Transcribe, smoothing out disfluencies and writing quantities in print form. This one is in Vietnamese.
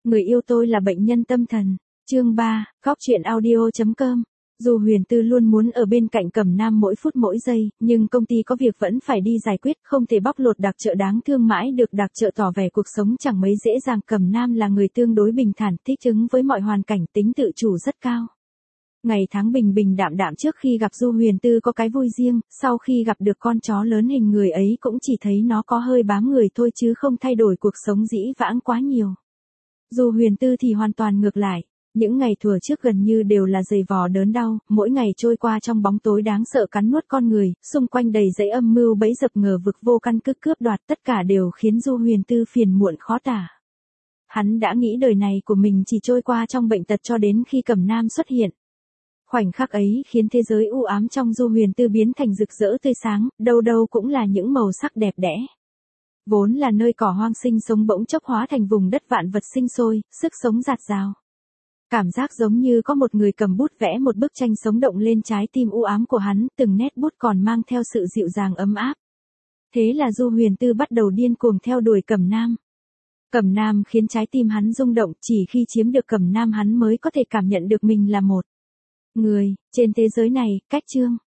Người yêu tôi là bệnh nhân tâm thần. Chương 3, Góc truyện audio.com. Dù Huyền Tư luôn muốn ở bên cạnh Cẩm Nam mỗi phút mỗi giây, nhưng công ty có việc vẫn phải đi giải quyết, không thể bóc lột Đặc Trợ đáng thương mãi được Đặc Trợ tỏ vẻ cuộc sống chẳng mấy dễ dàng. Cẩm Nam là người tương đối bình thản, thích ứng với mọi hoàn cảnh, tính tự chủ rất cao. Ngày tháng bình bình đạm đạm trước khi gặp Du Huyền Tư có cái vui riêng, sau khi gặp được con chó lớn hình người ấy cũng chỉ thấy nó có hơi bám người thôi chứ không thay đổi cuộc sống dĩ vãng quá nhiều. Du Huyền Tư thì hoàn toàn ngược lại. Những ngày thuở trước gần như đều là dày vò đớn đau, mỗi ngày trôi qua trong bóng tối đáng sợ cắn nuốt con người, xung quanh đầy dẫy âm mưu bẫy dập ngờ vực vô căn cứ cướp đoạt, tất cả đều khiến Du Huyền Tư phiền muộn khó tả. Hắn đã nghĩ đời này của mình chỉ trôi qua trong bệnh tật cho đến khi Cẩm Nam xuất hiện. Khoảnh khắc ấy khiến thế giới u ám trong Du Huyền Tư biến thành rực rỡ tươi sáng, đâu đâu cũng là những màu sắc đẹp đẽ. Vốn là nơi cỏ hoang sinh sống bỗng chốc hóa thành vùng đất vạn vật sinh sôi, sức sống rạt rào. Cảm giác giống như có một người cầm bút vẽ một bức tranh sống động lên trái tim u ám của hắn, từng nét bút còn mang theo sự dịu dàng ấm áp. Thế là Du Huyền Tư bắt đầu điên cuồng theo đuổi Cẩm Nam. Cẩm Nam khiến trái tim hắn rung động, chỉ khi chiếm được Cẩm Nam hắn mới có thể cảm nhận được mình là một người trên thế giới này. Cách chương